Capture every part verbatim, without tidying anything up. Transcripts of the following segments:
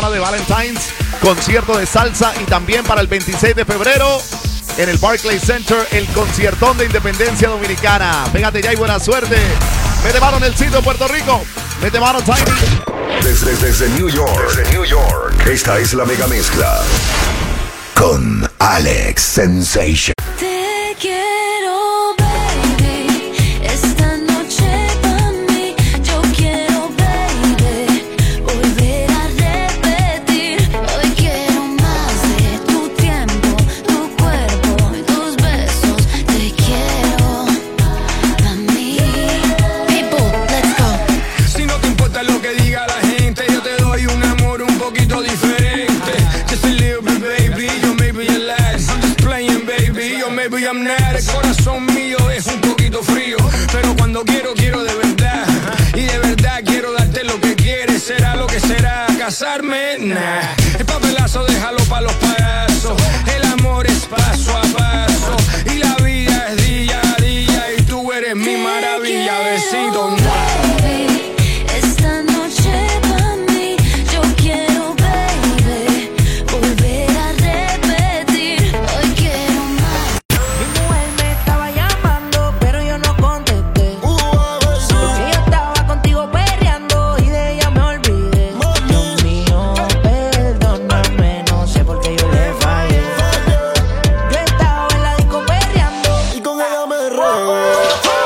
semana de Valentine's, concierto de salsa y también para el veintiséis de febrero en el Barclays Center, el conciertón de Independencia Dominicana. Pégate ya y buena suerte. Mete mano en el sitio Puerto Rico. Mete mano Tiny. Desde, desde New York, desde New York, esta es la mega mezcla con Alex Sensation. Te quiero, baby, esta noche pa' mí. Yo quiero, baby, volver a repetir. Hoy quiero más de tu tiempo, tu cuerpo y tus besos. Te quiero pa' mí. People, let's go. Si no te importa lo que diga la gente, yo te doy un amor un poquito diferente. Just a little bit, baby, yo maybe you like. I'm just playing, baby, yo maybe I'm not. El corazón mío es un poquito frío, pero cuando quiero, quiero de verdad. Y de verdad quiero darte lo que quieres. Será lo que será, casarme, nah. El papelazo déjalo pa' los payasos. El amor es paso a paso. Y la vida es día a día. Y tú eres mi maravilla, besito, nah. Esta noche pa' mí, yo quiero, baby, volver a repetir. Hoy quiero más. Mi mujer me estaba llamando, pero yo no contesté. Porque yo estaba contigo perreando y de ella me olvidé. Dios mío, perdóname, no sé por qué yo le fallé. Yo estaba en la disco perreando y con ella me reí.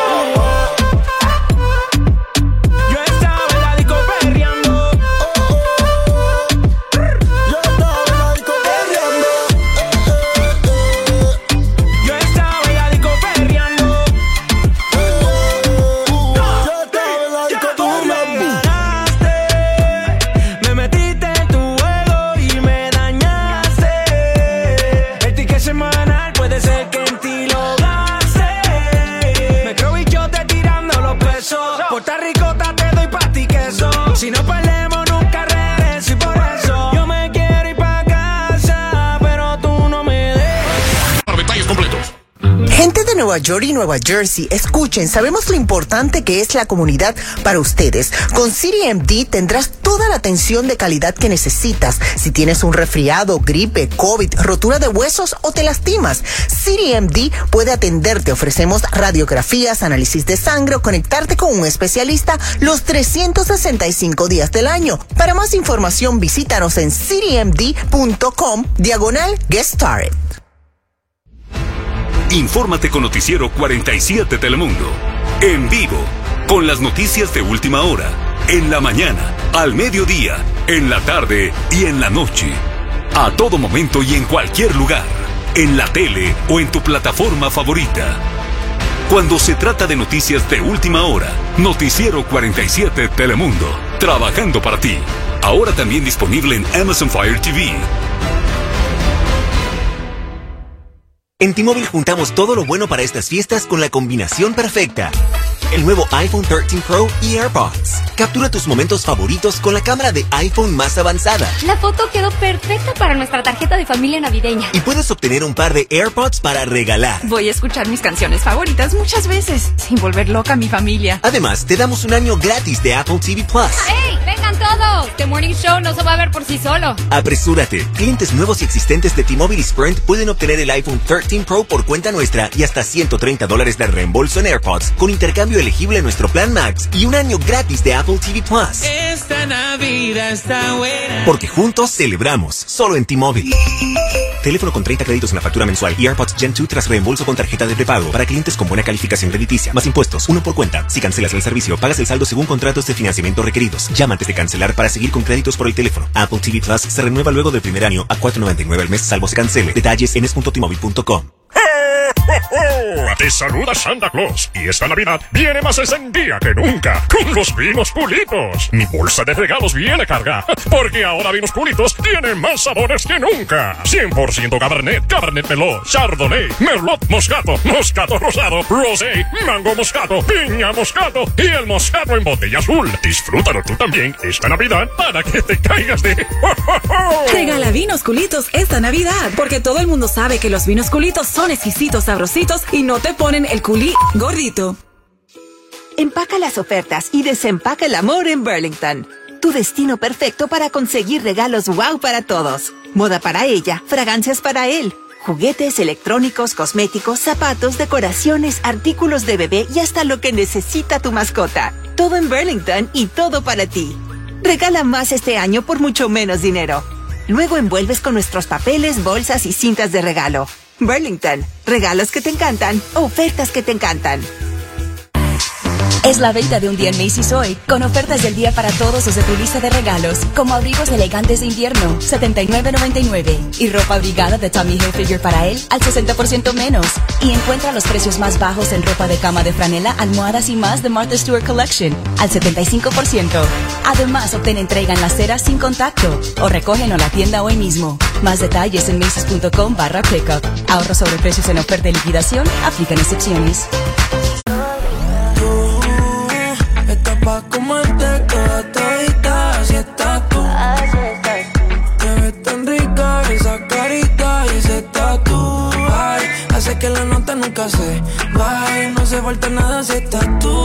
Yo estaba en la disco perreando. Yo estaba en la disco perreando. Tú me ganaste, me metiste en tu juego y me dañaste. El ticket semanal puede ser que en ti lo gaste. Me creo bichote tirando los pesos. Puerto Rico te doy pa' ti queso. Si no perdemos nunca regreso y por eso yo me quiero ir pa' casa, pero tú no me dejas. Para detalles completos. Gente de Nueva York y Nueva Jersey, escuchen, sabemos lo importante que es la comunidad para ustedes. Con City M D tendrás toda la atención de calidad que necesitas. Si tienes un resfriado, gripe, COVID, rotura de huesos o te lastimas, City M D puede atenderte. Ofrecemos radiografías, análisis de sangre o conectarte con un especialista los trescientos sesenta y cinco días del año. Para más información, visítanos en citymd punto com, diagonal Get Started. Infórmate con Noticiero cuarenta y siete Telemundo. En vivo, con las noticias de última hora, en la mañana, al mediodía, en la tarde y en la noche. A todo momento y en cualquier lugar, en la tele o en tu plataforma favorita. Cuando se trata de noticias de última hora, Noticiero cuarenta y siete Telemundo. Trabajando para ti. Ahora también disponible en Amazon Fire T V. En T-Mobile juntamos todo lo bueno para estas fiestas con la combinación perfecta. El nuevo iPhone trece Pro y AirPods. Captura tus momentos favoritos con la cámara de iPhone más avanzada. La foto quedó perfecta para nuestra tarjeta de familia navideña. Y puedes obtener un par de AirPods para regalar. Voy a escuchar mis canciones favoritas muchas veces, sin volver loca a mi familia. Además, te damos un año gratis de Apple T V Plus. ¡Hey! ¡Vengan todos! The Morning Show no se va a ver por sí solo. Apresúrate. Clientes nuevos y existentes de T-Mobile y Sprint pueden obtener el iPhone trece Pro por cuenta nuestra y hasta ciento treinta dólares de reembolso en AirPods con intercambio elegible en nuestro plan Max y un año gratis de Apple T V Plus. Esta Navidad está buena. Porque juntos celebramos. Solo en T-Mobile. Teléfono con treinta créditos en la factura mensual y AirPods Gen dos tras reembolso con tarjeta de prepago para clientes con buena calificación crediticia. Más impuestos, uno por cuenta. Si cancelas el servicio, pagas el saldo según contratos de financiamiento requeridos. Llama antes de cancelar para seguir con créditos por el teléfono. Apple T V Plus se renueva luego del primer año a cuatro noventa y nueve al mes, salvo se cancele. Detalles en es punto t mobile punto com. Te saluda Santa Claus y esta Navidad viene más encendida que nunca con los vinos Culitos. Mi bolsa de regalos viene cargada porque ahora Vinos Culitos tienen más sabores que nunca. cien por ciento Cabernet, Cabernet Merlot, Chardonnay, Merlot Moscato, Moscato Rosado, Rosé, Mango Moscato, Piña Moscato y el Moscato en botella azul. Disfrútalo tú también esta Navidad para que te caigas de... Regala Vinos Culitos esta Navidad, porque todo el mundo sabe que los Vinos Culitos son exquisitos, sabrositos y no te ponen el culí gordito. Empaca las ofertas y desempaca el amor en Burlington. tu destino perfecto para conseguir regalos wow para todos. Moda para ella, fragancias para él. Juguetes, electrónicos, cosméticos, zapatos, decoraciones, artículos de bebé y hasta lo que necesita tu mascota. Todo en Burlington y todo para ti. Regala más este año por mucho menos dinero. Luego envuelves con nuestros papeles, bolsas y cintas de regalo. Burlington, regalos que te encantan, ofertas que te encantan. Es la venta de un día en Macy's hoy, con ofertas del día para todos los de tu lista de regalos, como abrigos elegantes de invierno, setenta y nueve noventa y nueve, y ropa abrigada de Tommy Hilfiger para él al sesenta por ciento menos. Y encuentra los precios más bajos en ropa de cama de franela, almohadas y más de Martha Stewart Collection al setenta y cinco por ciento. Además, obtén entrega en la acera sin contacto o recógenos en la tienda hoy mismo. Más detalles en Macy's.com barra pickup. Ahorro sobre precios en oferta y liquidación. Aplican excepciones. Pa' comerte toda todita, así estás tú. Te ves tan rica esa carita y ese tatu. Ay, hace que la nota nunca se baje. No hace falta nada si estás tú.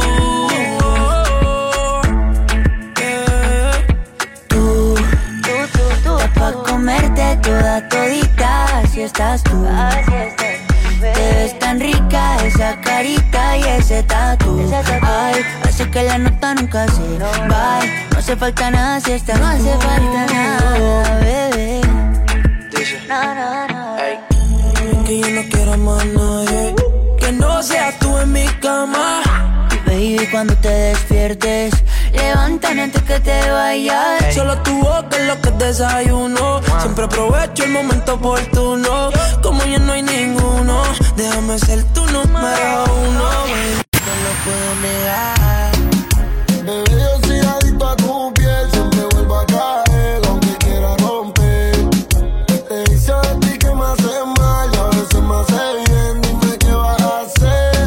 Yeah. Tú, tú, tú, tú. Está pa' comerte toda todita, así estás tú. Te ves tan rica esa carita y ese tatu. Ay, hace que la nota nunca se vaya. No hace falta nada si está. No hace falta nada, bebé. No, no, no. Que yo no quiero más nadie que no seas tú en mi cama. Baby, cuando te despiertes, levántame antes que te vayas. Hey. Solo tu boca es lo que desayuno. Wow. Siempre aprovecho el momento oportuno. Como ya no hay ninguno, déjame ser tu número uno. No lo puedo negar. Bebé, yo soy adicto a tu piel. Siempre vuelvo a caer, aunque quiera romper. Te hice a ti que me hace mal y a veces me hace bien. Dime qué vas a hacer.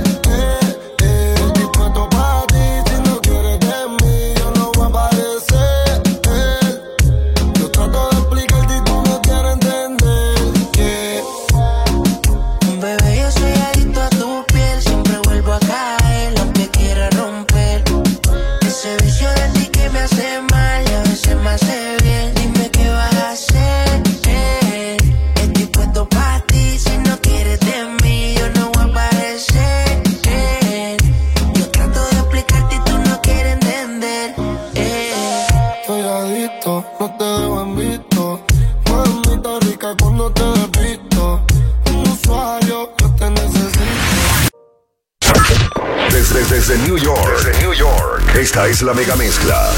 Desde, desde New York, desde New York, esta es la mega mezcla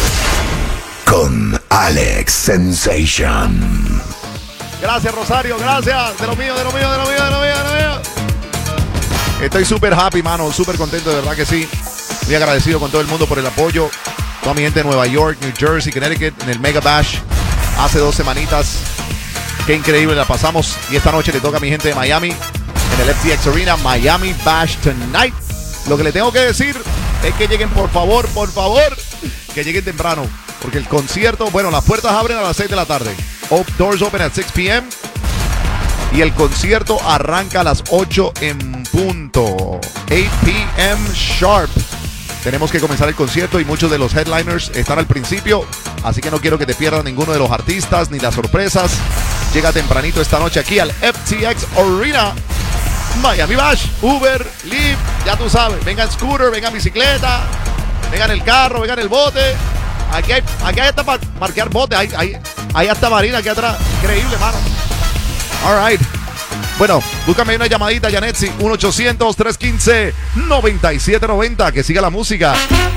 con Alex Sensation. Gracias, Rosario, gracias. De lo mío, de lo mío, de lo mío, de lo mío, de lo mío. Estoy súper happy, mano, súper contento, de verdad que sí. Muy agradecido con todo el mundo por el apoyo. Toda mi gente de Nueva York, New Jersey, Connecticut, en el Mega Bash. Hace dos semanitas. Qué increíble la pasamos. Y esta noche le toca a mi gente de Miami, en el F T X Arena, Miami Bash Tonight. Lo que le tengo que decir es que lleguen, por favor, por favor, que lleguen temprano. Porque el concierto, bueno, las puertas abren a las seis de la tarde. Doors open at six p m Y el concierto arranca a las ocho en punto. ocho p m sharp. Tenemos que comenzar el concierto y muchos de los headliners están al principio. Así que no quiero que te pierdas ninguno de los artistas ni las sorpresas. Llega tempranito esta noche aquí al F T X Arena. Miami Bash, Uber, Lyft, ya tú sabes. Venga en scooter, venga en bicicleta, venga en el carro, venga en el bote. Aquí hay, aquí hay hasta para marquear bote. Hay, hay, hay hasta marina aquí atrás. Increíble, mano. All right. Bueno, búscame una llamadita, Janetsi. uno ochocientos, tres uno cinco, nueve siete nueve cero. Que siga la música.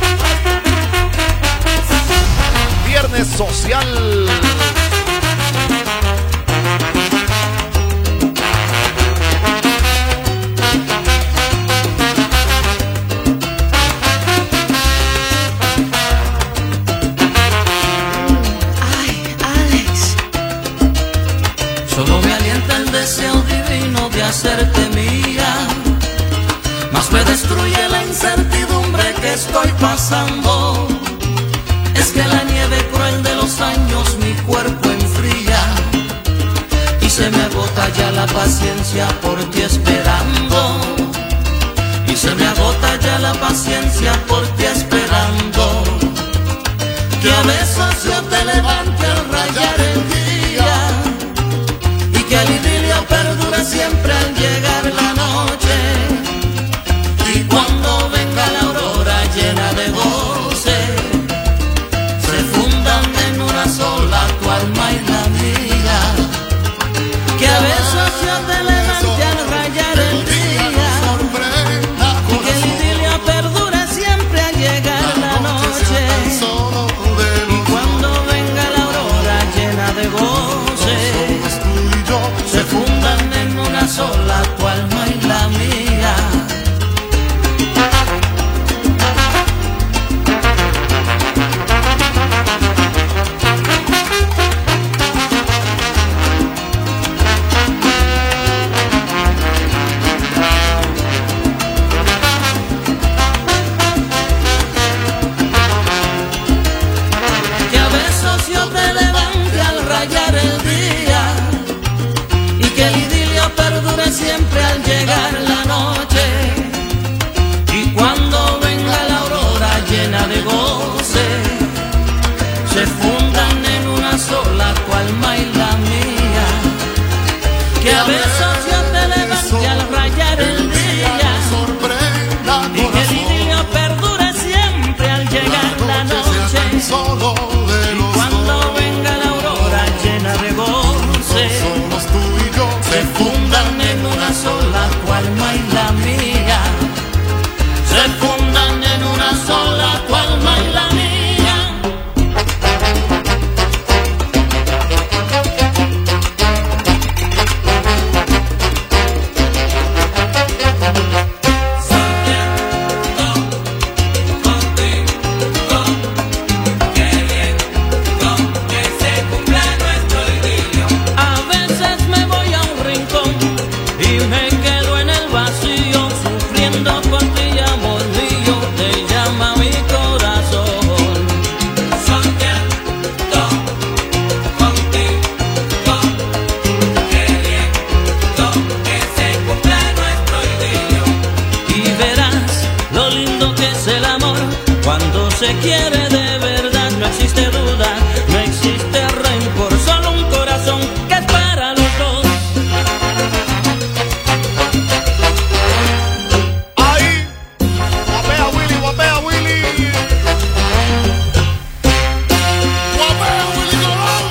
Viernes social. Solo me alienta el deseo divino de hacerte mía, más me destruye la incertidumbre que estoy pasando. Es que la nieve cruel de los años mi cuerpo enfría y se me agota ya la paciencia por ti esperando. Y se me agota ya la paciencia por ti esperando. que a besos yo te levante al rayar el día y que el idilio perdure siempre al llegar la noche. Y cuando venga la aurora llena de goce, se fundan en una sola tu alma y la mía. Que a besos yo te levante al rayar el día y que el idilio perdure siempre al llegar la noche. Y cuando venga la aurora llena de goce, se fundan en una sola tu alma y la mía. Que a besos yo te levante al rayar el día y que el idilio perdure siempre al llegar la noche. Y cuando venga la aurora llena de goce, se fundan en una sola tu alma y la mía. Que a besos yo te levante al rayar el día y que el idilio perdure siempre al llegar la noche. Y cuando venga la aurora llena de goce, se fundan en una sola tu alma y la mía. Se fundan en una sola tu alma y la mía. A veces me voy a un rincón y me quedo en el vacío, sufriendo por ti, amor mío, te llama mi corazón. Soñando contigo, queriendo que se cumpla nuestro idilio. Y verás lo lindo que es el amor cuando se quiere de verdad. No existe duda, no existe rencor, solo un corazón que es para los dos. Ahí, guapea Willy, guapea Willy. Guapea Willy Colón.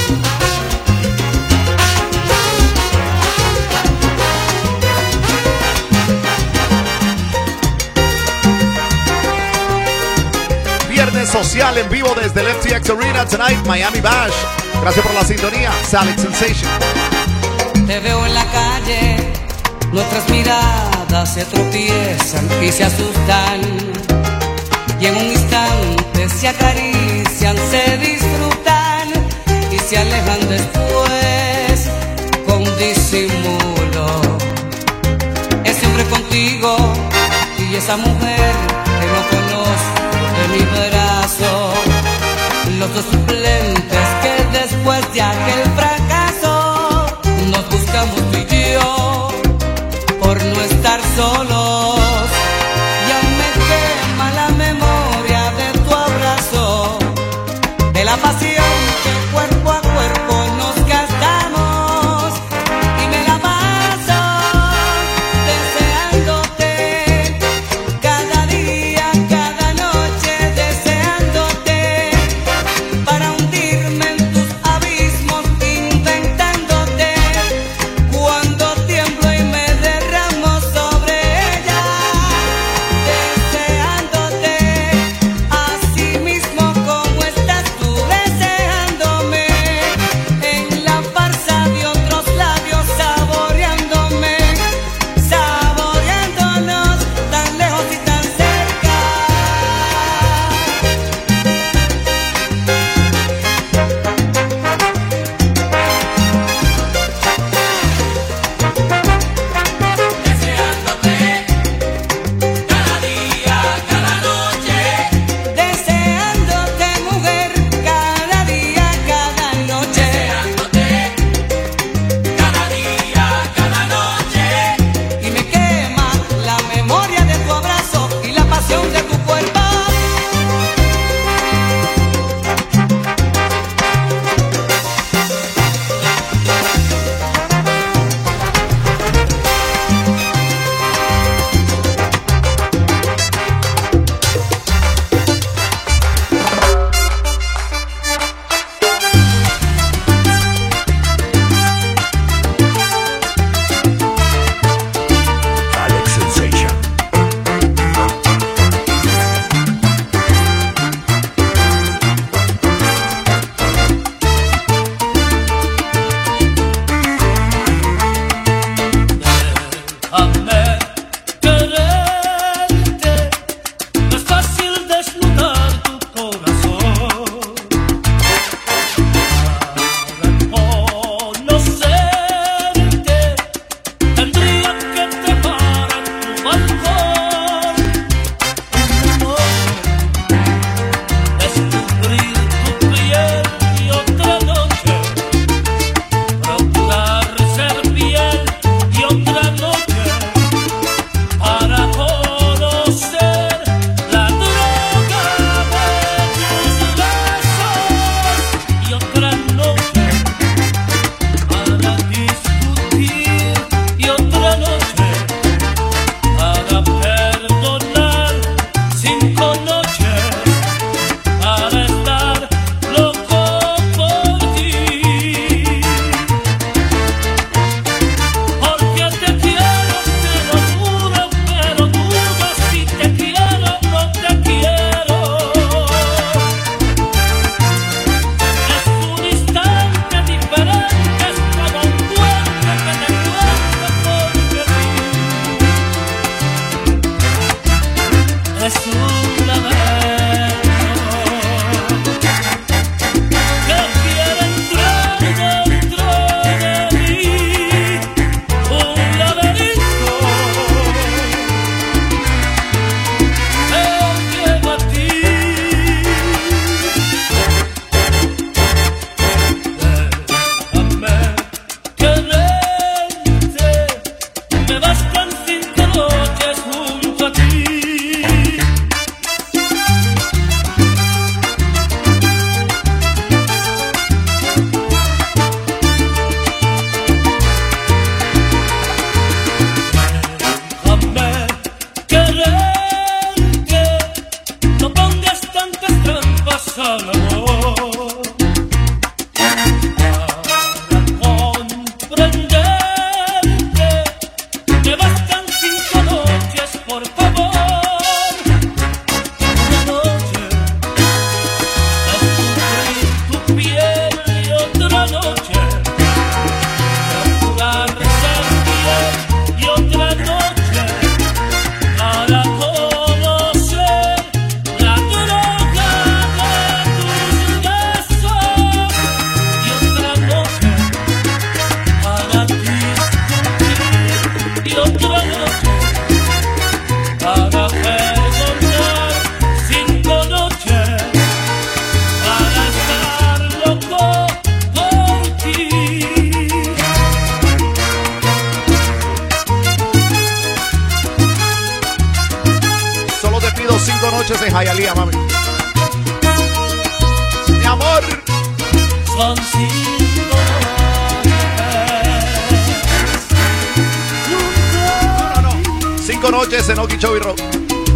Viernes social en vivo desde el F T X Arena tonight, Miami Bash. Gracias por la sintonía, Alex Sensation. Te veo en la calle, nuestras miradas se tropiezan y se asustan. Y en un instante se acarician, se disfrutan y se alejan después con disimulo. Ese hombre contigo y esa mujer que no conozco de mi brazo, los dos suplentes que después de aquel fracaso nos buscamos tú y yo por no estar solos. Ya me quema la memoria de tu abrazo, de la pasión que cuerpo a cuerpo nos gastamos, y me la paso deseándote cada día, cada noche, deseándote para hundirme en tus abismos y noches en Hialeah, mami. Mi amor. Son cinco No, no, no. Cinco noches en Okie Show y Rock.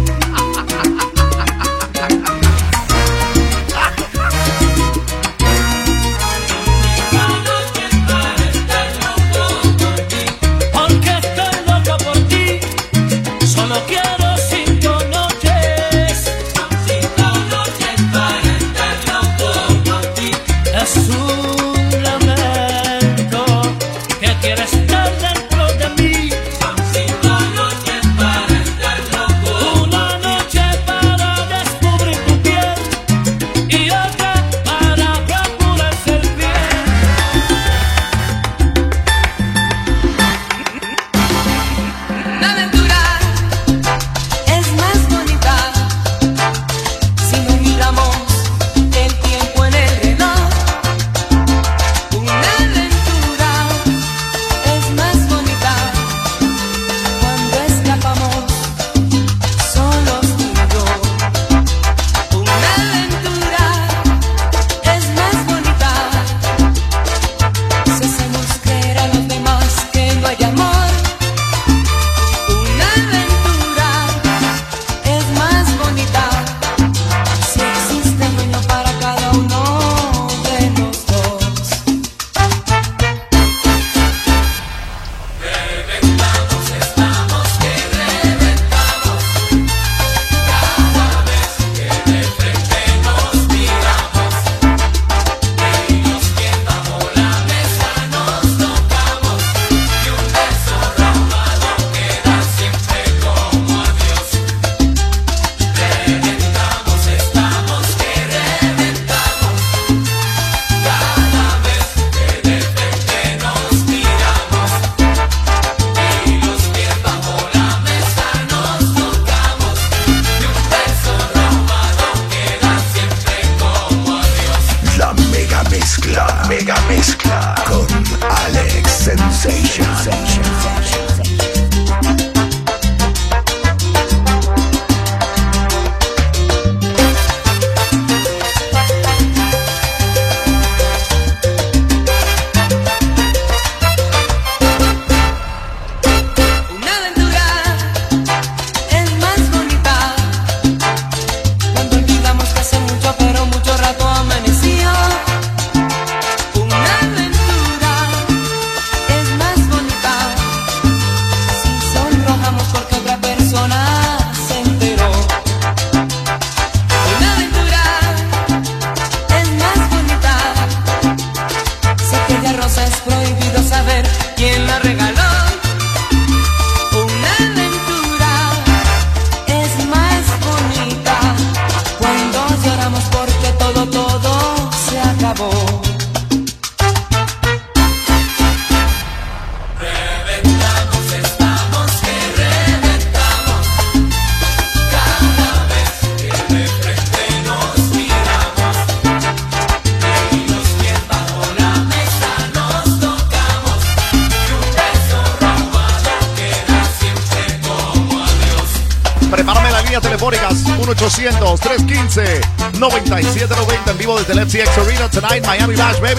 uno ochocientos, tres uno cinco, nueve siete nueve cero en vivo desde el F C X Arena tonight, Miami Bash, baby.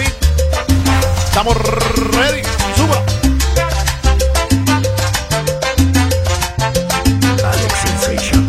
Estamos ready. Suba. Alex Sensation.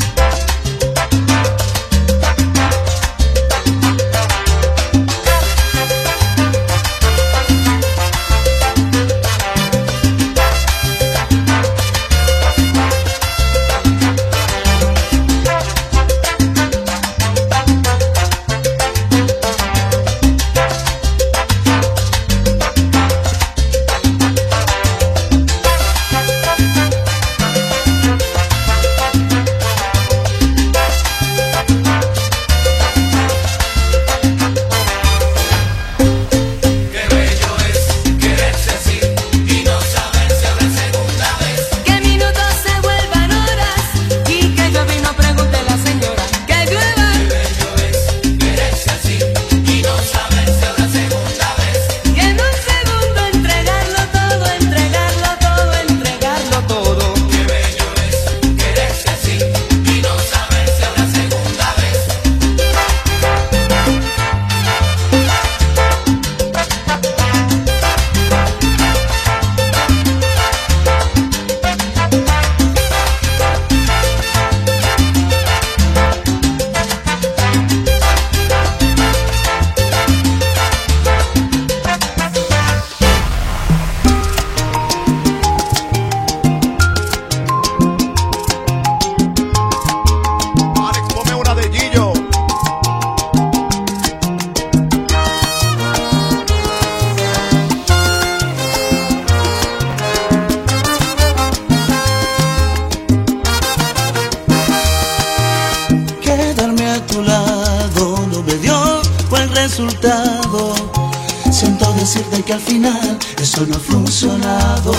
que al final eso no ha funcionado.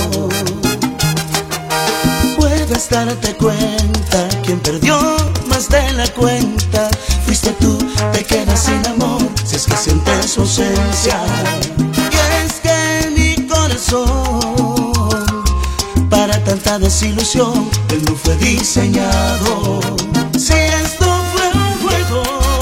Puedes darte cuenta, quien perdió más de la cuenta fuiste tú, te quedas sin amor si es que sientes su ausencia. Y es que mi corazón para tanta desilusión él no fue diseñado. Si esto fue un juego,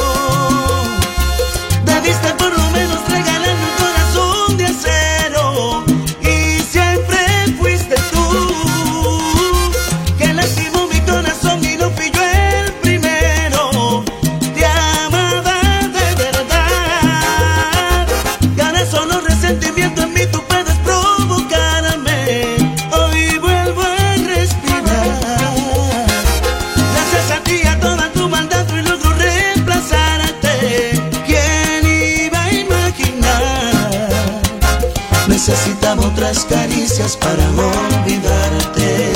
debiste por lo menos regalarme un corazón de acero. Y siempre fuiste tú que lastimó mi corazón y no fui yo el primero. Te amaba de verdad, y ahora solo resentimiento en mí tú puedes provocarme. Hoy vuelvo a respirar, gracias a ti, a toda tu maldad y logro reemplazarte. ¿Quién iba a imaginar? Necesitaba otras caricias para olvidarte.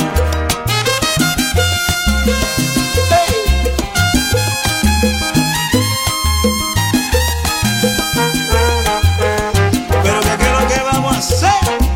Pero ¿qué es lo que vamos a hacer?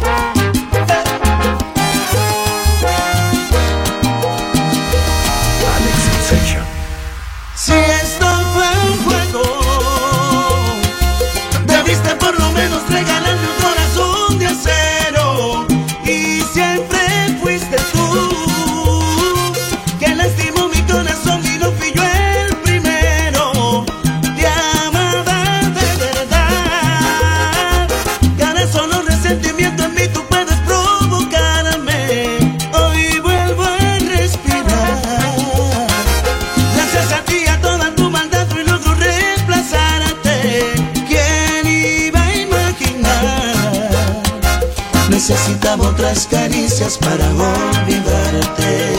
Alex Sensation. Si esto fue un juego, debiste por lo menos regalarme un corazón de acero. Y siempre fuiste tú que lastimó mi corazón y no fui yo el primero. Te amaba de verdad, y ahora solo resentimiento en mí tú puedes provocarme. Hoy vuelvo a respirar, gracias a ti, a toda tu maldad y logro reemplazarte. ¿Quién iba a imaginar? Necesitaba otras caricias para olvidarte.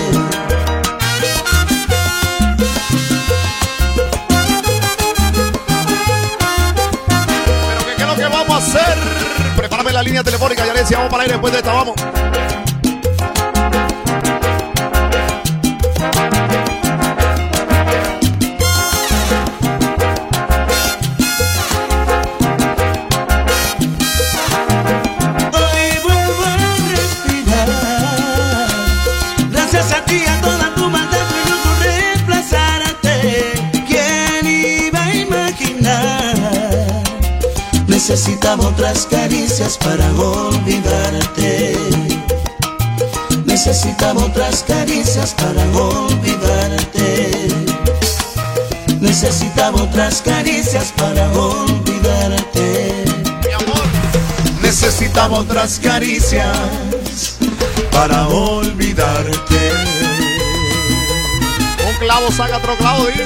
Pero ¿qué, qué es lo que vamos a hacer? Prepárame la línea telefónica, Yarecia, vamos para el aire después de esta, vamos. Hoy vuelvo a respirar, gracias a ti, a toda tu maldad y logro reemplazarte. ¿Quién iba a imaginar? Necesitaba otras caricias para olvidarte. Necesitaba otras caricias para olvidarte. Necesitaba otras caricias para olvidarte. Necesitaba otras caricias para olvidarte. Un clavo saca otro clavo, dice.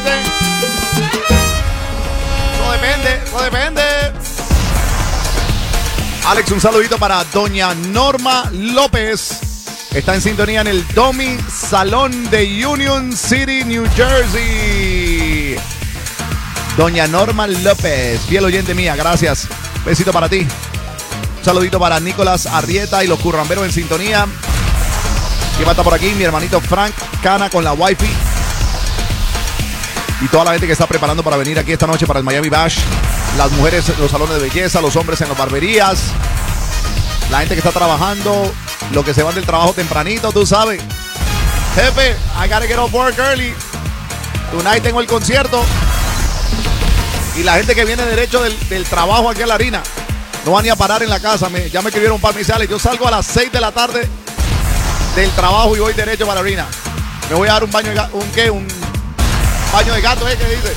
No depende, no depende. Alex, un saludito para doña Norma López. Está en sintonía en el Domi Salón de Union City, New Jersey. Doña Norma López, fiel oyente mía, gracias. Besito para ti. Un saludito para Nicolás Arrieta y los curramberos en sintonía. ¿Quién va a estar por aquí? Mi hermanito Frank Cana con la wifi. Y toda la gente que está preparando para venir aquí esta noche para el Miami Bash. Las mujeres en los salones de belleza, los hombres en las barberías. La gente que está trabajando, los que se van del trabajo tempranito, tú sabes. Jefe, I gotta get off work early. Tonight tengo el concierto. Y la gente que viene derecho del, del trabajo aquí a la harina. No van ni a parar en la casa. Me, ya me escribieron un par de sales. Yo salgo a las seis de la tarde del trabajo y voy derecho para la harina. Me voy a dar un baño de gato. ¿Un qué? Un baño de gato, ¿eh? ¿Qué dice?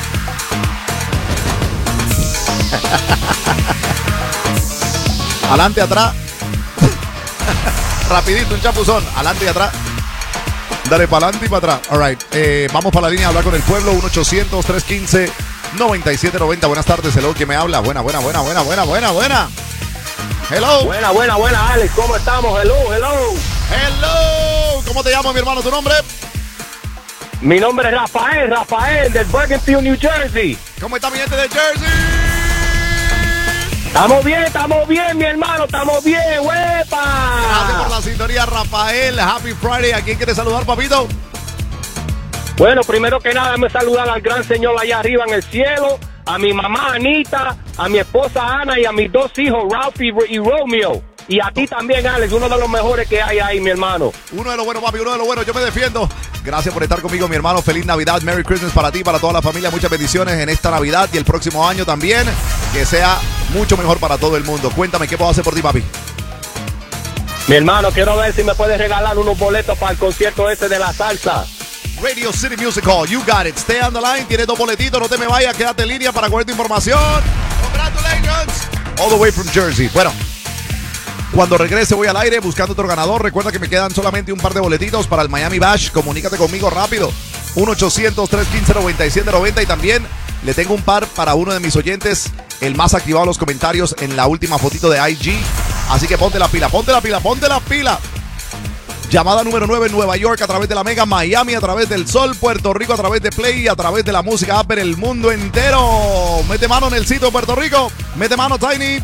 Adelante, atrás. Rapidito, un chapuzón. Adelante y atrás. Dale para adelante y para atrás. All right. Eh, vamos para la línea a hablar con el pueblo. uno ochocientos, trescientos quince, noventa y siete noventa. Buenas tardes. Hello, ¿quién me habla? Buena, buena, buena, buena, buena, buena, buena. Hello. Buena, buena, buena, Alex. ¿Cómo estamos? Hello, hello. Hello. ¿Cómo te llamas, mi hermano? ¿Tu nombre? Mi nombre es Rafael, Rafael, del Bergenfield, New Jersey. ¿Cómo está mi gente de Jersey? Estamos bien, estamos bien, mi hermano, estamos bien, huepa. Gracias por la sintonía, Rafael. Happy Friday. ¿A quién quieres saludar, papito? Bueno, primero que nada, me saludar al gran Señor allá arriba en el cielo, a mi mamá Anita, a mi esposa Ana y a mis dos hijos, Ralph y, y Romeo. Y a ti también, Alex, uno de los mejores que hay ahí, mi hermano. Uno de los buenos, papi, uno de los buenos. Yo me defiendo. Gracias por estar conmigo, mi hermano. Feliz Navidad, Merry Christmas para ti, para toda la familia. Muchas bendiciones en esta Navidad y el próximo año también. Que sea mucho mejor para todo el mundo. Cuéntame, ¿qué puedo hacer por ti, papi? Mi hermano, quiero ver si me puedes regalar unos boletos para el concierto ese de la salsa. Radio City Music Hall, you got it. Stay on the line, tienes dos boletitos, no te me vayas, quédate en línea para coger tu información. Congratulations. All the way from Jersey. Bueno, cuando regrese voy al aire buscando otro ganador. Recuerda que me quedan solamente un par de boletitos para el Miami Bash. Comunícate conmigo rápido. uno ochocientos, tres uno cinco, nueve siete nueve cero. Y también le tengo un par para uno de mis oyentes, el más activado en los comentarios en la última fotito de I G. Así que ponte la pila, ponte la pila, ponte la pila. Llamada número nueve en Nueva York a través de la Mega, Miami a través del Sol, Puerto Rico a través de Play y a través de la música app en el mundo entero. Mete mano en el sitio de Puerto Rico. Mete mano, Tiny.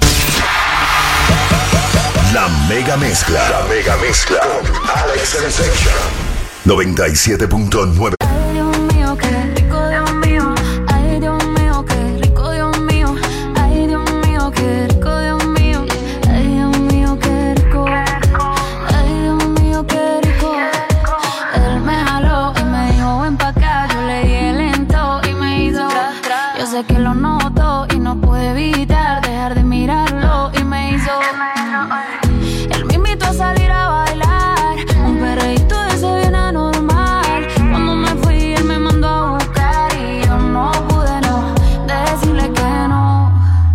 La Mega Mezcla. La Mega Mezcla con Alex Sensation. noventa y siete punto nueve. Ay, Dios mío, qué rico, Dios mío. Ay, Dios mío, qué rico, Dios mío. Ay, Dios mío, qué rico, Dios mío. Ay, Dios mío, qué rico. Ay, Dios mío, qué rico. Él me jaló y me dijo, ven pa' acá. Yo le di el lento y me hizo. Yo sé que lo noto y no puedo evitar dejar de mirarlo y me hizo. Él me invitó a salir a bailar, un perreíto de ese bien anormal. Cuando me fui él me mandó a buscar y yo no pude no decirle que no.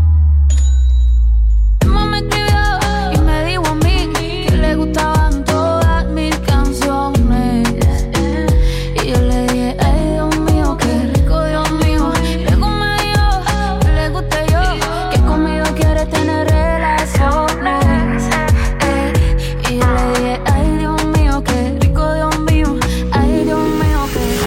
Emma me escribió y me dijo a mí que le gustaban todas mis canciones. Y yo le dije, ay Dios mío, qué rico, Dios mío. Luego me dijo que le guste yo, que conmigo quiere tener relaciones. Y yo le dije, ay Dios mío, qué rico, Dios mío. Ay Dios mío, qué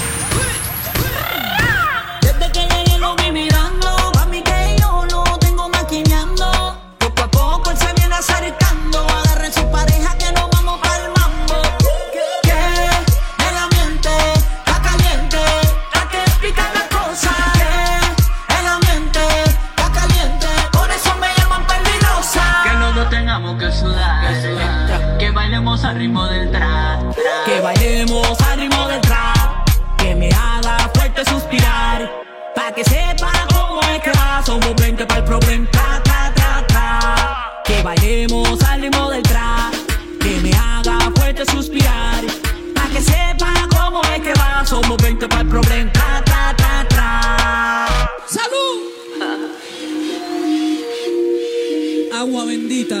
Desde que llegué lo vi mirando, pa' mí que yo lo tengo maquinando. Poco a poco él se viene acercando, agarren su pareja que nos vamos pa'l mambo. Que el ambiente está caliente, hay que explicar las cosas. Que el ambiente está caliente, por eso me llaman peligrosa. Que los dos tengamos que sudar, que bailemos al ritmo del trap, Que bailemos al ritmo del trap, que me haga fuerte suspirar, pa' que sepa cómo es que va. Somos veinte pa'l problema, tra, tra, tra, tra. Que bailemos al ritmo del trap, que me haga fuerte suspirar, pa' que sepa cómo es que va. Somos veinte pa'l problema, tra, tra, tra, tra. ¡Salud! Agua bendita.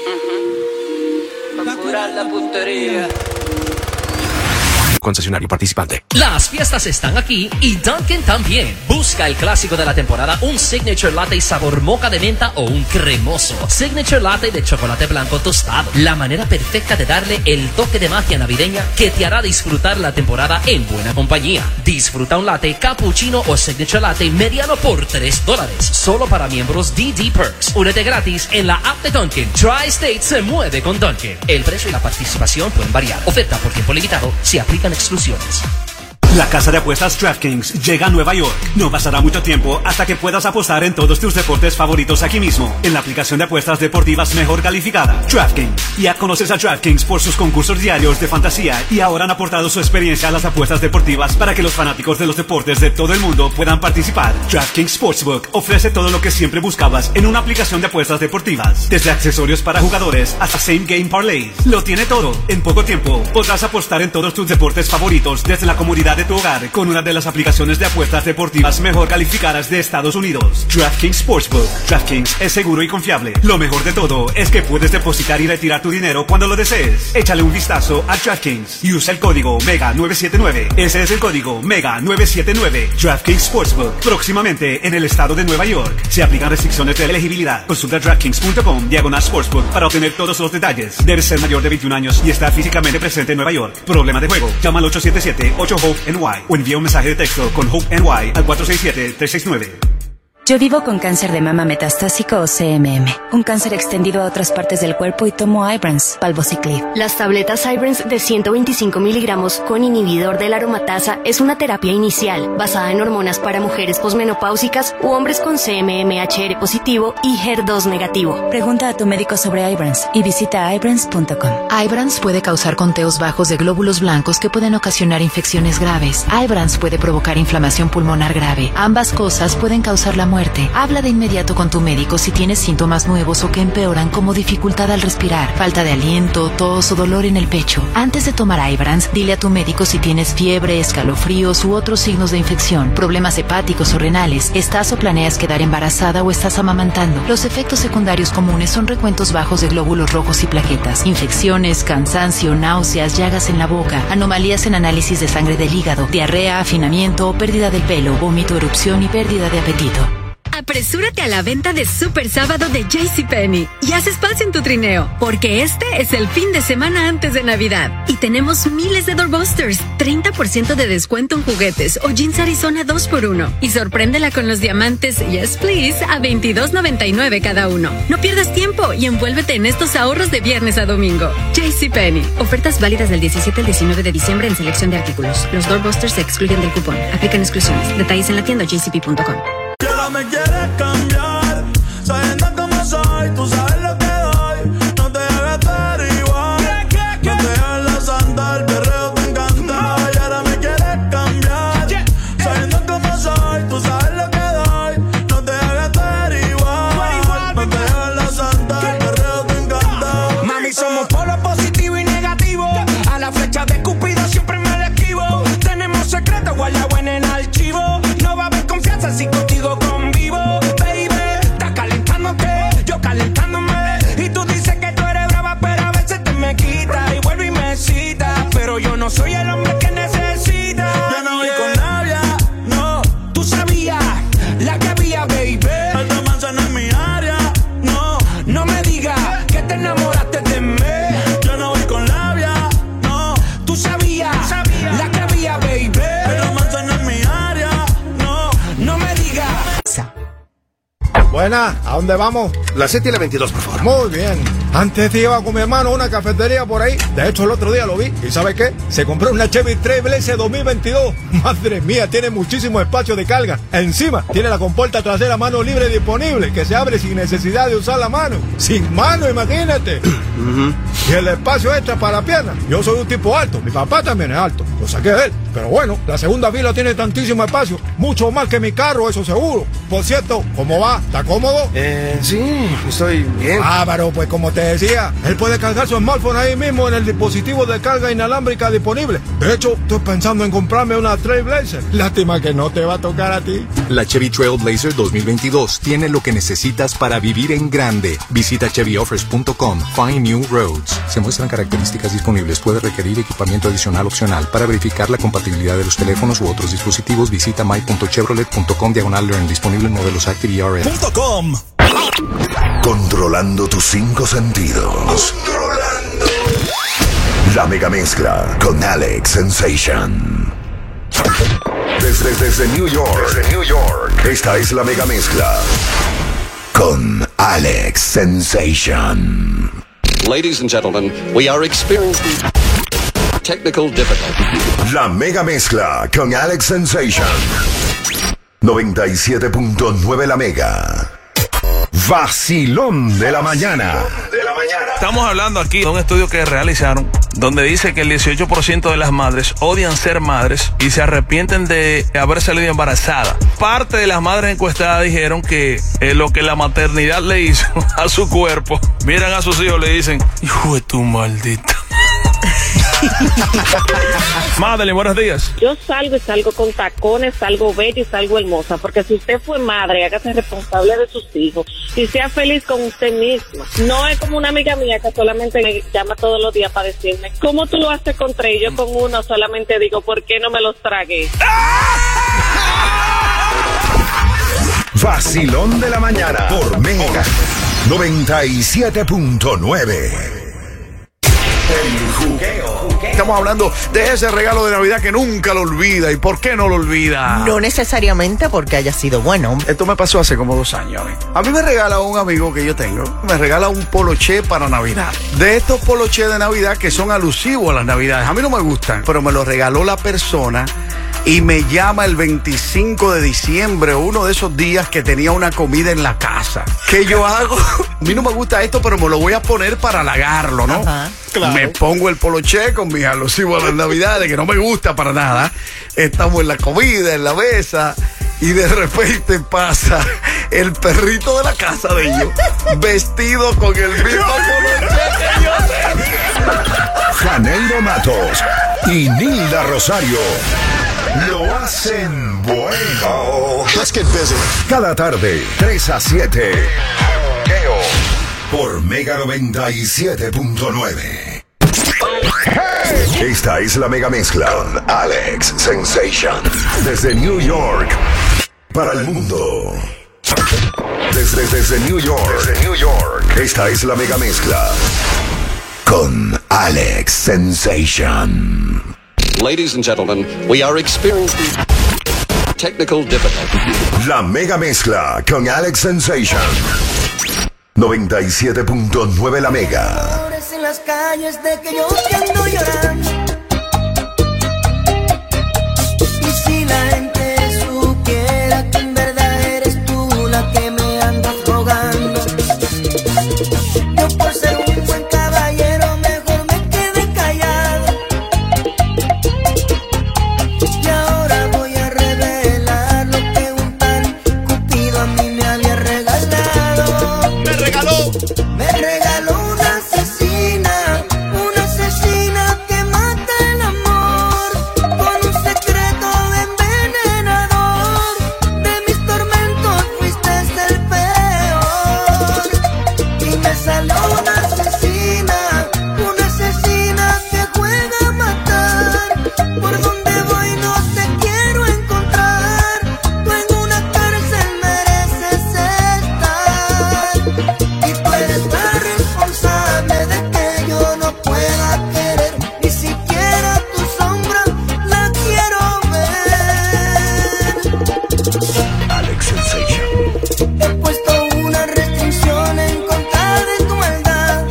para curar la puntería. Concesionario participante. Las fiestas están aquí y Dunkin' también. Busca el clásico de la temporada, un Signature Latte sabor moca de menta o un cremoso Signature Latte de chocolate blanco tostado. La manera perfecta de darle el toque de magia navideña que te hará disfrutar la temporada en buena compañía. Disfruta un latte, cappuccino o Signature Latte mediano por tres dólares. Solo para miembros D D Perks. Únete gratis en la app de Dunkin'. Tri-State se mueve con Dunkin'. El precio y la participación pueden variar. Oferta por tiempo limitado. Se aplican exclusiones. La casa de apuestas DraftKings llega a Nueva York. No pasará mucho tiempo hasta que puedas apostar en todos tus deportes favoritos aquí mismo, en la aplicación de apuestas deportivas mejor calificada, DraftKings. Ya conoces a DraftKings por sus concursos diarios de fantasía y ahora han aportado su experiencia a las apuestas deportivas para que los fanáticos de los deportes de todo el mundo puedan participar. DraftKings Sportsbook ofrece todo lo que siempre buscabas en una aplicación de apuestas deportivas, desde accesorios para jugadores hasta same game parlays. Lo tiene todo. En poco tiempo podrás apostar en todos tus deportes favoritos desde la comodidad de tu hogar con una de las aplicaciones de apuestas deportivas mejor calificadas de Estados Unidos. DraftKings Sportsbook. DraftKings es seguro y confiable. Lo mejor de todo es que puedes depositar y retirar tu dinero cuando lo desees. Échale un vistazo a DraftKings y usa el código MEGA nueve siete nueve. Ese es el código MEGA nueve siete nueve. DraftKings Sportsbook. Próximamente en el estado de Nueva York. Se aplican restricciones de elegibilidad. Consulta DraftKings punto com diagonal Sportsbook para obtener todos los detalles. Debes ser mayor de veintiún años y estar físicamente presente en Nueva York. Problema de juego. Llama al ocho siete siete, ocho HOPE N Y o envía un mensaje de texto con HOPE N Y al cuatro seis siete, tres seis nueve. Yo vivo con cáncer de mama metastásico o C M M, un cáncer extendido a otras partes del cuerpo y tomo Ibrance, Palbociclib. Las tabletas Ibrance de ciento veinticinco miligramos con inhibidor de la aromatasa es una terapia inicial basada en hormonas para mujeres posmenopáusicas u hombres con C M M H R positivo y H E R dos negativo. Pregunta a tu médico sobre Ibrance y visita ibrance punto com. Ibrance puede causar conteos bajos de glóbulos blancos que pueden ocasionar infecciones graves. Ibrance puede provocar inflamación pulmonar grave. Ambas cosas pueden causar la muerte. Habla de inmediato con tu médico si tienes síntomas nuevos o que empeoran como dificultad al respirar, falta de aliento, tos o dolor en el pecho. Antes de tomar Ibrance, dile a tu médico si tienes fiebre, escalofríos u otros signos de infección, problemas hepáticos o renales, estás o planeas quedar embarazada o estás amamantando. Los efectos secundarios comunes son recuentos bajos de glóbulos rojos y plaquetas, infecciones, cansancio, náuseas, llagas en la boca, anomalías en análisis de sangre del hígado, diarrea, afinamiento o pérdida del pelo, vómito, erupción y pérdida de apetito. Apresúrate a la venta de Super Sábado de JCPenney y haz espacio en tu trineo, porque este es el fin de semana antes de Navidad. Y tenemos miles de doorbusters, treinta por ciento de descuento en juguetes o jeans Arizona dos por uno. Y sorpréndela con los diamantes Yes Please a veintidós noventa y nueve cada uno. No pierdas tiempo y envuélvete en estos ahorros de viernes a domingo. JCPenney. Ofertas válidas del diecisiete al diecinueve de diciembre en selección de artículos. Los doorbusters se excluyen del cupón. Aplican exclusiones. Detalles en la tienda j c p punto com. Que ahora me quieres cambiar, sabiendo cómo soy, tú sabes lo que doy. No te hagas estar igual, no te hagas santa, el perreo te encanta. Y ahora me quieres cambiar, sabiendo cómo soy, tú sabes lo que doy. No te hagas estar igual, no te hagas santa, el perreo te encanta. Mami, somos polos positivo y negativo. A la flecha de Cupido siempre me la esquivo. Tenemos secretos guardados en el archivo. No va a haber confianza si contigo convivo, baby. Estás calentándote, yo calentándome. Y tú dices que tú eres brava, pero a veces te me quita y vuelve y me cita. Pero yo no soy el hombre que necesita. Yo no voy con labia, no. Tú sabías la que había, baby. Esta manzana en mi área, no. No me digas que te enamoraste de mí. Yo no voy con labia, no. Tú sabías la que había, baby. Esta manzana en mi área. No me digas. Buena, ¿a dónde vamos? La siete y la veintidós, por favor. Muy bien. Antes iba con mi hermano a una cafetería por ahí. De hecho, el otro día lo vi. ¿Y sabe qué? Se compró una Chevy Trailblazer dos mil veintidós. Madre mía, tiene muchísimo espacio de carga. Encima, tiene la compuerta trasera mano libre disponible, que se abre sin necesidad de usar la mano. Sin mano, imagínate. Uh-huh. Y el espacio extra para la pierna. Yo soy un tipo alto. Mi papá también es alto. Lo saqué de él. Pero bueno, la segunda fila tiene tantísimo espacio. Mucho más que mi carro, eso seguro. Por cierto, ¿cómo va? ¿Está cómodo? Eh, sí, estoy bien. Ah, pero pues como te decía, él puede cargar su smartphone ahí mismo en el dispositivo de carga inalámbrica disponible. De hecho, estoy pensando en comprarme una Trailblazer. Lástima que no te va a tocar a ti. La Chevy Trailblazer dos mil veintidós tiene lo que necesitas para vivir en grande. Visita chevy offers punto com. Find new roads. Se muestran características disponibles. Puede requerir equipamiento adicional opcional. Para verificar la compatibilidad de los teléfonos u otros dispositivos, visita my punto chevrolet punto com diagonal learn. Disponible en modelos Active y R F. .com. Controlando tus cinco sentidos. Controlando. La mega mezcla con Alex Sensation. Desde, desde New York. Desde New York. Esta es la mega mezcla con Alex Sensation. Ladies and gentlemen, we are experiencing technical difficulties. La mega mezcla con Alex Sensation. noventa y siete punto nueve la mega. Vacilón de la mañana. Estamos hablando aquí de un estudio que realizaron donde dice que el dieciocho por ciento de las madres odian ser madres y se arrepienten de haber salido embarazada. Parte de las madres encuestadas dijeron que eh, lo que la maternidad le hizo a su cuerpo, miran a sus hijos y le dicen, hijo de tu maldita. Madeline, buenos días. Yo salgo y salgo con tacones, salgo bella y salgo hermosa, porque si usted fue madre, hágase responsable de sus hijos y sea feliz con usted misma. No es como una amiga mía que solamente me llama todos los días para decirme, ¿cómo tú lo haces con tres? Yo con uno solamente digo, ¿por qué no me los tragué? Vacilón de la mañana por Mega noventa y siete punto nueve. El juqueo. Estamos hablando de ese regalo de Navidad que nunca lo olvida. ¿Y por qué no lo olvida? No necesariamente porque haya sido bueno. Esto me pasó hace como dos años. ¿eh? A mí me regala un amigo que yo tengo, me regala un poloché para Navidad. De estos polochés de Navidad que son alusivos a las Navidades. A mí no me gustan, pero me lo regaló la persona y me llama el veinticinco de diciembre, uno de esos días que tenía una comida en la casa. ¿Qué yo hago? A mí no me gusta esto, pero me lo voy a poner para halagarlo, ¿no? Ajá, claro. Me pongo el poloché con mis alusivos a las Navidades, que no me gusta para nada. Estamos en la comida, en la mesa, y de repente pasa el perrito de la casa de ellos, vestido con el mismo poloché que yo tenía. Janeiro Matos y Nilda Rosario lo hacen bueno. Let's get busy. Cada tarde, tres a siete. Por Mega noventa y siete punto nueve. Esta es la Mega Mezcla con Alex Sensation. Desde New York para el mundo. Desde, desde New York. Desde New York. Esta es la Mega Mezcla con Alex Sensation. Ladies and gentlemen, we are experiencing technical difficulties. La Mega Mezcla con Alex Sensation. noventa y siete punto nueve La Mega. En las calles de que yo te ando llorando. Y si la gente supiera que en verdad eres tú la que me andas rogando. Yo por ser un buen caballero mejor me quedé callado. Y ahora voy a revelar lo que un tal Cupido a mí me había regalado. Me regaló. Me regaló una asesina, una asesina que mata el amor, con un secreto envenenador. De mis tormentos fuiste el peor. Y me salió una asesina, una asesina que juega a matar. Por donde voy no te quiero encontrar. Tú en una cárcel mereces estar. Y tú eres la responsable de que yo no pueda querer. Ni siquiera tu sombra la quiero ver. Alex Sensation. He puesto una restricción en contra de tu maldad.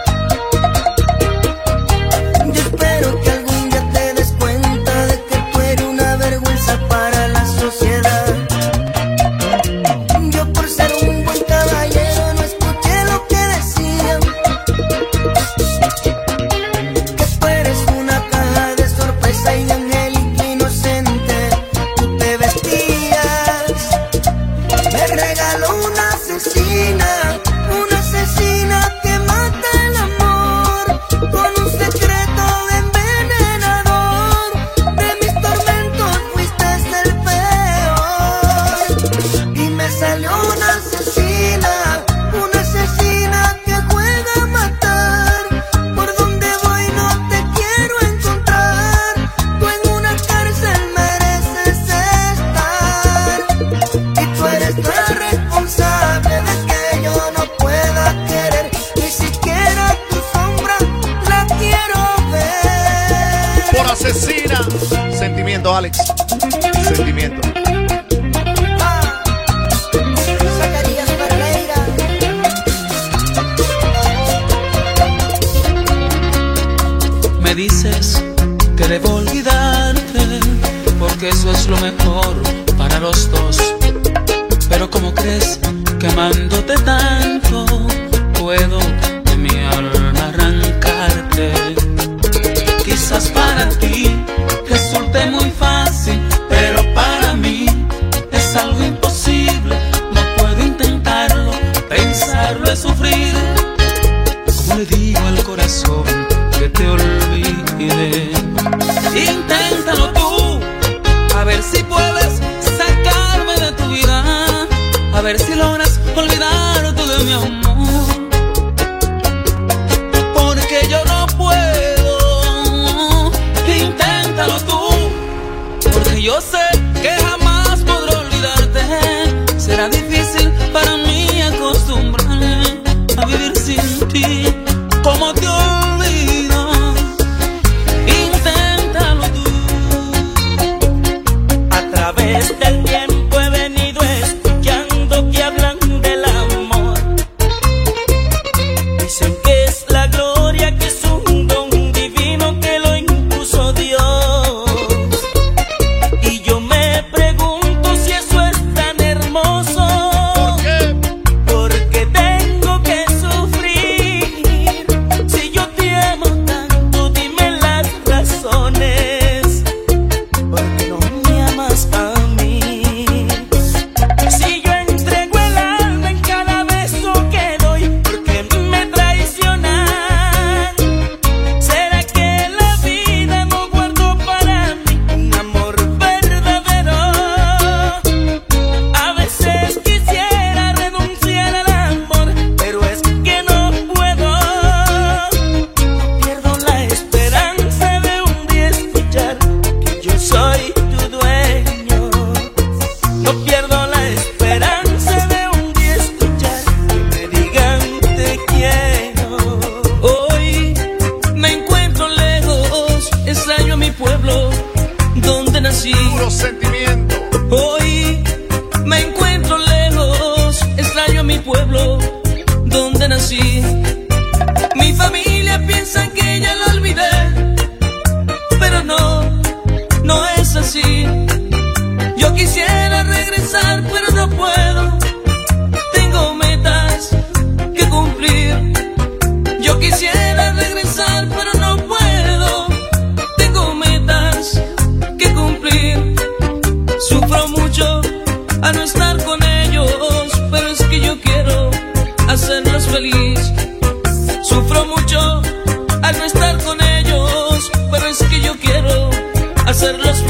Yo espero que algún día te des cuenta de que tú eres una vergüenza para la sociedad. Yo por ser un buen caballero no escuché lo que decían. Que tú eres una caja de sorpresa y de angélica inocente tú te vestías. Me regaló una asesina, una asesina que mata el amor, con un secreto envenenador. De mis tormentos fuiste el peor. Y me salió una asesina, una asesina que juega a matar. Por donde voy no te quiero encontrar. Tú en una cárcel mereces estar. Y tú eres la responsable de que yo no pueda querer. Ni siquiera tu sombra la quiero ver. Por asesina. Sentimiento, Alex. Sentimiento. Zacarías Ferreira. Me dices que debo olvidarte, porque eso es lo mejor para los dos. Pero ¿cómo crees que amándote tanto puedo de mi alma arrancarte? Quizás para ti resulte muy fácil, pero para mí es algo imposible. No puedo intentarlo, pensarlo es sufrir. ¿Cómo le digo al corazón que te olvide? Inténtalo tú, a ver si puedes sacarme de tu vida, a ver si logras olvidarte de mi amor. Porque yo no puedo, inténtalo tú, porque yo sé que jamás podré olvidarte. Será difícil para mí acostumbrarme a vivir sin ti. ¿Cómo te olvido?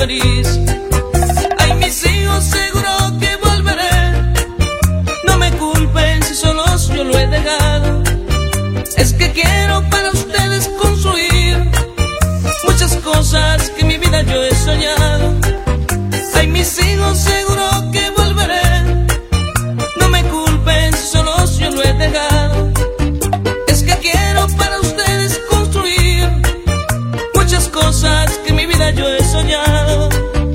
feliz. Ay, mis hijos, seguro que volveré. No me culpen si solos yo lo he dejado. Es que quiero para ustedes construir muchas cosas que en mi vida yo he soñado. Ay, mis hijos, seguro que volveré. No me culpen si solos yo lo he dejado. Es que quiero para ustedes construir muchas cosas que en mi vida yo he soñado.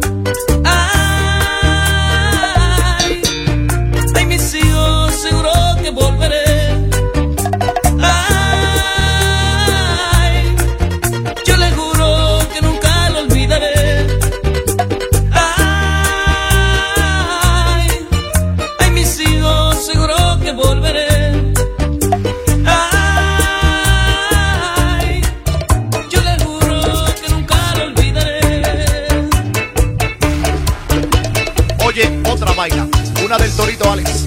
Ay, ay, mis hijos, seguro que volveré. Ay, yo le juro que nunca lo olvidaré. Ay, ay, mis hijos, seguro que volveré. Ay, yo le juro que nunca lo olvidaré. Oye, otra vaina, una del Torito Alex.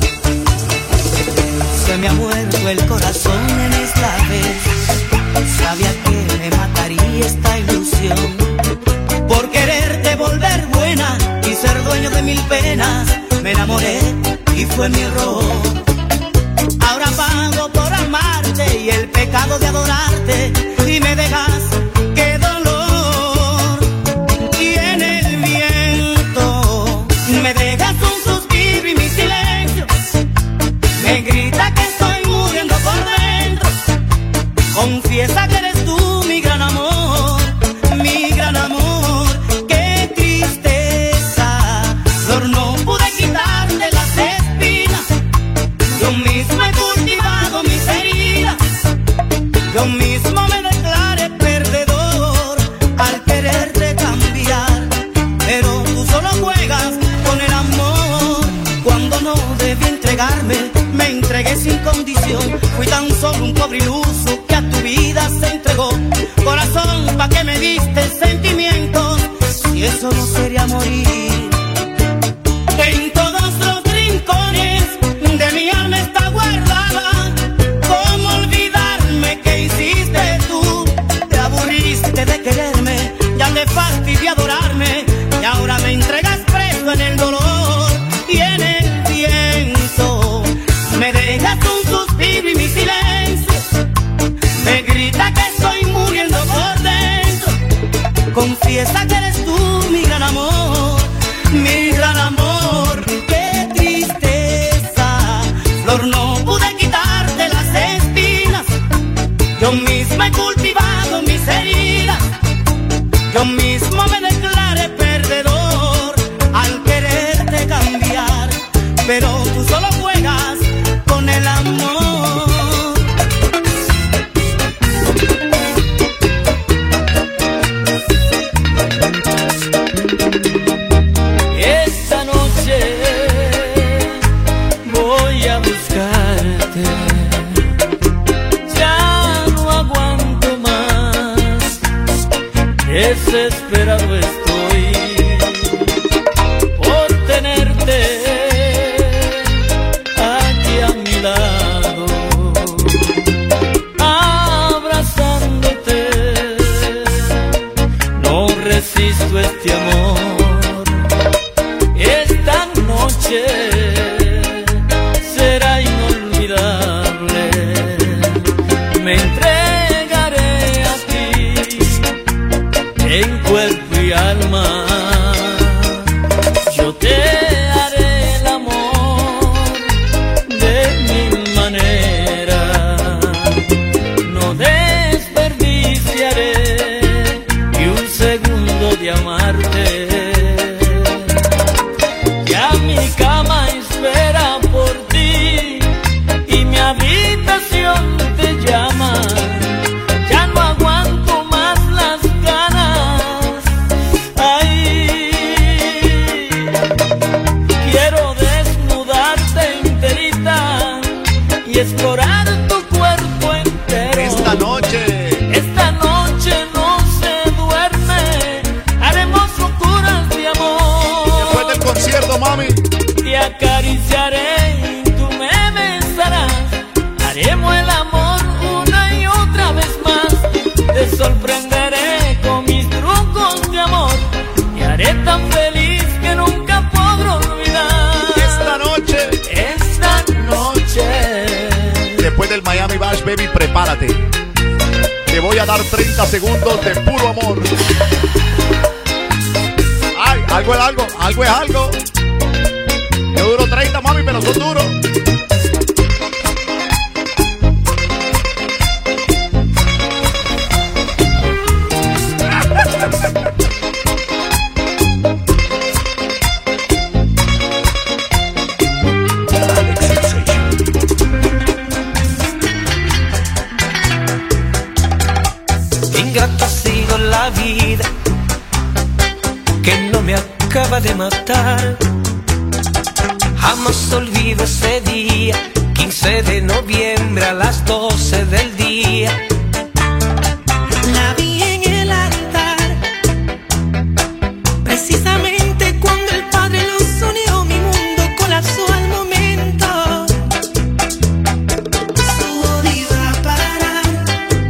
Se me ha muerto el corazón en esta vez. Sabía que me mataría esta ilusión. Por quererte volver buena y ser dueño de mil penas, me enamoré y fue mi error. Ahora pago por amarte y el pecado de adorarte, y me dejas, qué dolor. Y en el viento me dejas un suspiro y mi silencio me grita que estoy muriendo por dentro. Confiesa que eres tú mi gran amor, mi gran amor. Qué tristeza, Flor, no pude quitarte las espinas. Yo mismo he cultivado mis heridas. Yo mismo me declaré perdedor al quererte cambiar. Pero tú solo juegas con el amor. Cuando no debí entregarme, me entregué sin condición. Fui tan solo un pobre iluso que a tu vida se entregó. Corazón, ¿pa' qué me diste sentimientos si eso no sería morir? En todos los rincones de mi alma está guardada. ¿Cómo olvidarme que hiciste tú? Te aburriste de quererme, ya te fastidié adorarme, y ahora me entregas preso en el dolor y en el viento. Me dejas un suspiro y mi silencio me grita que estoy muriendo por dentro. Confiesa que eres tú mi gran amor, mi gran amor. Qué tristeza, Flor, no pude quitarte las espinas. Yo misma he cultivado mis heridas. Yo mismo me declaré perdedor al quererte cambiar. Pero tú solo juegas con el amor. Esta noche voy a buscarte. Ya no aguanto más. Desesperado estoy por tenerte aquí a mi lado, abrazándote. No resisto este amor. Esta noche será inolvidable. Me entregaré a ti en cuerpo y alma. Yo te haré el amor de mil maneras. No desperdiciaré ni un segundo de amarte. Ya mi cama espera por ti y mi habitación te llama. Ya no aguanto más las ganas. Ay, quiero desnudarte enterita y explorar tu cuerpo entero. Esta noche, esta noche no se duerme. Haremos baby, prepárate. Te voy a dar treinta segundos de puro amor. Ay, algo es algo, algo es algo. Yo duro treinta, mami, pero son duros. Ingrato ha sido la vida que no me acaba de matar. Jamás olvido ese día, quince de noviembre a las doce del día. La vi en el altar, precisamente cuando el Padre los unió, mi mundo colapsó al momento. Su odio iba a parar,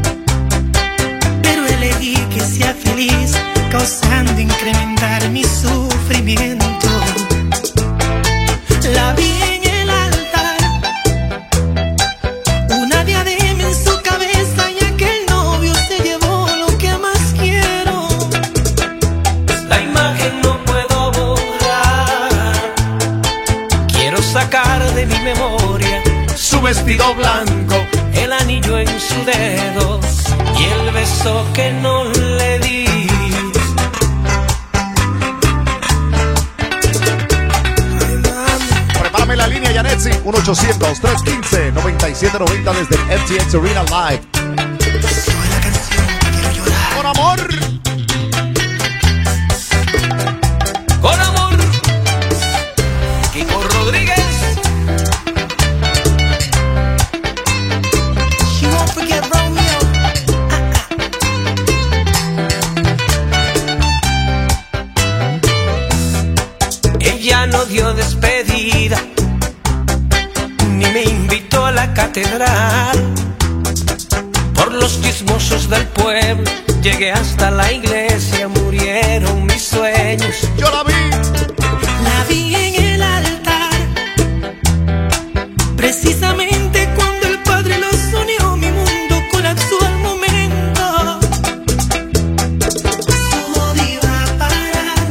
pero elegí que sea feliz, causando incrementar mi sufrimiento. La vi en el altar, una diadema en su cabeza, y aquel novio se llevó lo que más quiero. La imagen no puedo borrar, quiero sacar de mi memoria su vestido blanco, el anillo en su dedo y el beso que no le di. Prepárame la línea, Yanetsi. uno ochocientos, tres quince, noventa y siete noventa desde el F T X Arena Live. Con amor. Con amor, Kiko Rodríguez. She won't forget Romeo. Ella no dio despedida, ni me invitó a la catedral. Por los chismosos del pueblo llegué hasta la iglesia, murieron mis sueños. Yo la vi. La vi en el altar, precisamente cuando el Padre los unió, mi mundo colapsó al momento. Todo iba a parar,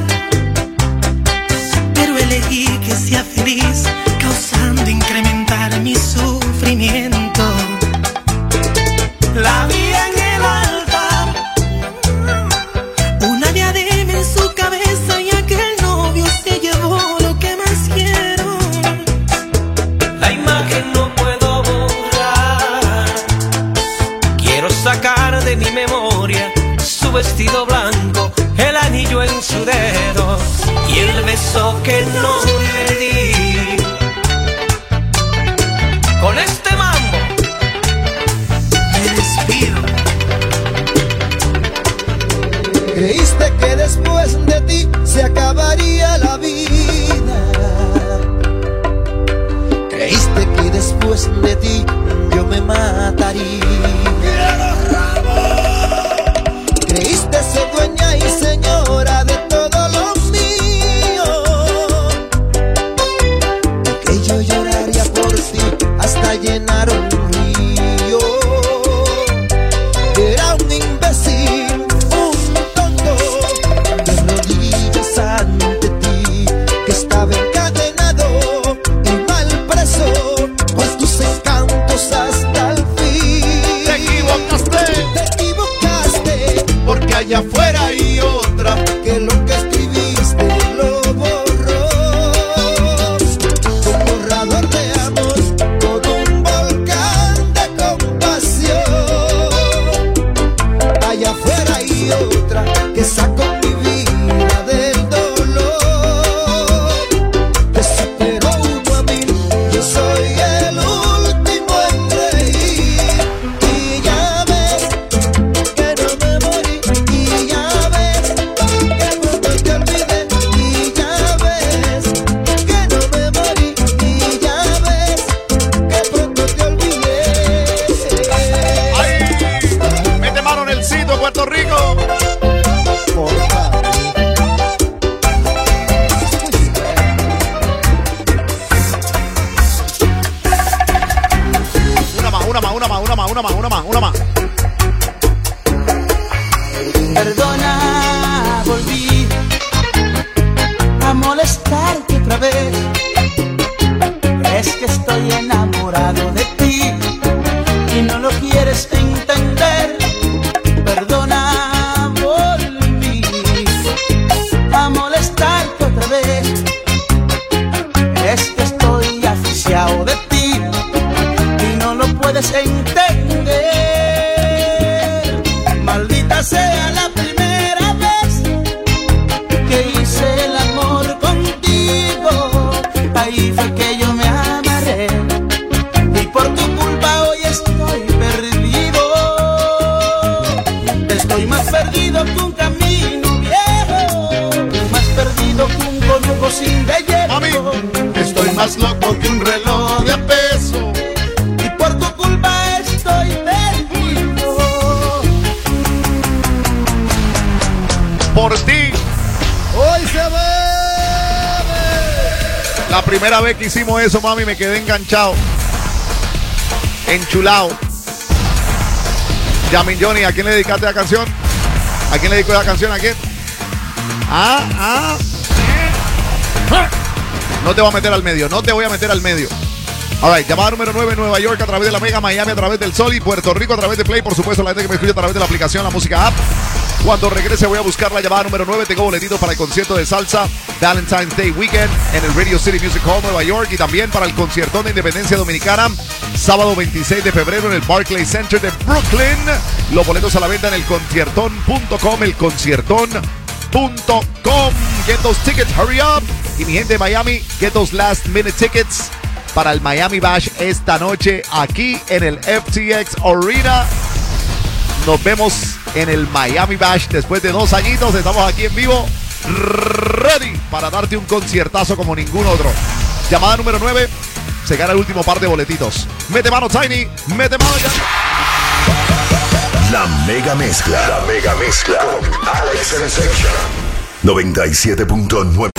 pero elegí que sea feliz, causando incrementar mi sufrimiento. La vi en el altar, una diadema en su cabeza, y aquel novio se llevó lo que más quiero. la imagen no puedo borrar, quiero sacar de mi memoria su vestido blanco, el anillo en su dedo y el beso que no le di. Con este mambo me despido. Creíste que después de ti se acabaría la vida. Creíste que después de ti yo me mataría. Creíste ser dueña y señora de todo lo mío, que yo lloraría por ti hasta llenar un río. Era un imbécil, un tonto, de rodillas ante ti, que estaba encadenado y mal preso con tus encantos hasta el fin. Te equivocaste. Te equivocaste, porque allá afuera hay otra que lo que escribiste lo borró. Un borrador de amor con un volcán de compasión. Allá afuera hay otra que sacó mi vida del dolor. Te superó uno a mí, yo soy el último en reír. Y ya ves que no me morí, y ya más, una más. Perdona, volví a molestarte otra vez. Es que estoy enamorado de ti y no lo quieres entender. Perdona, volví a molestarte otra vez. Es que estoy asfixiado de ti y no lo puedes entender. Maldita sea la primera vez que hice el amor contigo. Ahí fue que yo me amarré y por tu culpa hoy estoy perdido. Estoy más perdido que un camino viejo, más perdido que un conuco sin relleno. Estoy más loco que un reloj de peso y por tu culpa estoy perdido. Por ti. Hoy se ve. La primera vez que hicimos eso, mami, me quedé enganchado. Enchulado. Yamin Johnny, ¿a quién le dedicaste la canción? ¿A quién le dedicó la canción? ¿A quién? Ah, ah. No te voy a meter al medio, no te voy a meter al medio. All right, llamada número nueve, Nueva York a través de la Mega, Miami a través del Sol y Puerto Rico a través de Play. Por supuesto, la gente que me escucha a través de la aplicación La Música App. Cuando regrese voy a buscar la llamada número nueve. Tengo boletitos para el concierto de salsa Valentine's Day Weekend en el Radio City Music Hall, Nueva York. Y también para el conciertón de Independencia Dominicana, sábado veintiséis de febrero en el Barclays Center de Brooklyn. Los boletos a la venta en el conciertón punto com, el conciertón punto com. Get those tickets, hurry up. Y mi gente de Miami, get those last minute tickets para el Miami Bash esta noche aquí en el F T X Arena. Nos vemos en el Miami Bash después de dos añitos. Estamos aquí en vivo, ready para darte un conciertazo como ningún otro. Llamada número nueve, se gana el último par de boletitos. Mete mano, Tiny, mete mano ya. La mega mezcla. La mega mezcla con Alex Sensation. noventa y siete punto nueve.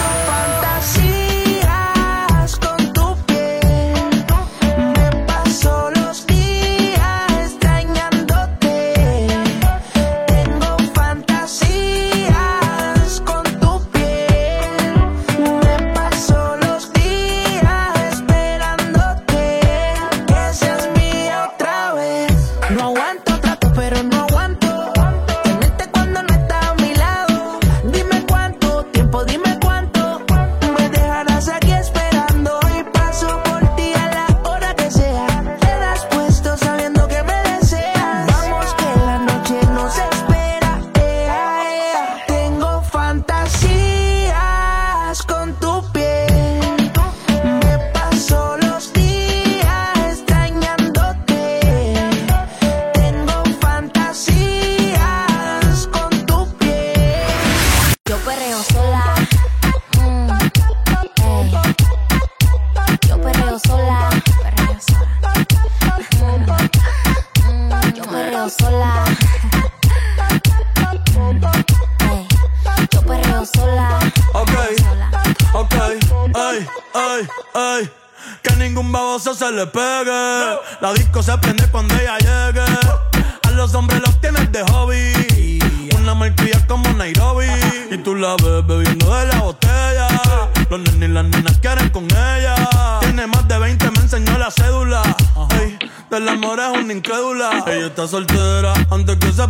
Se le pegue, la disco se prende cuando ella llegue. A los hombres los tienes de hobby, una marquilla como Nairobi. Y tú la ves bebiendo de la botella, los nenes y las nenas quieren con ella. Tiene más de veinte, me enseñó la cédula. Ey, del amor es una incrédula. Ella está soltera antes que se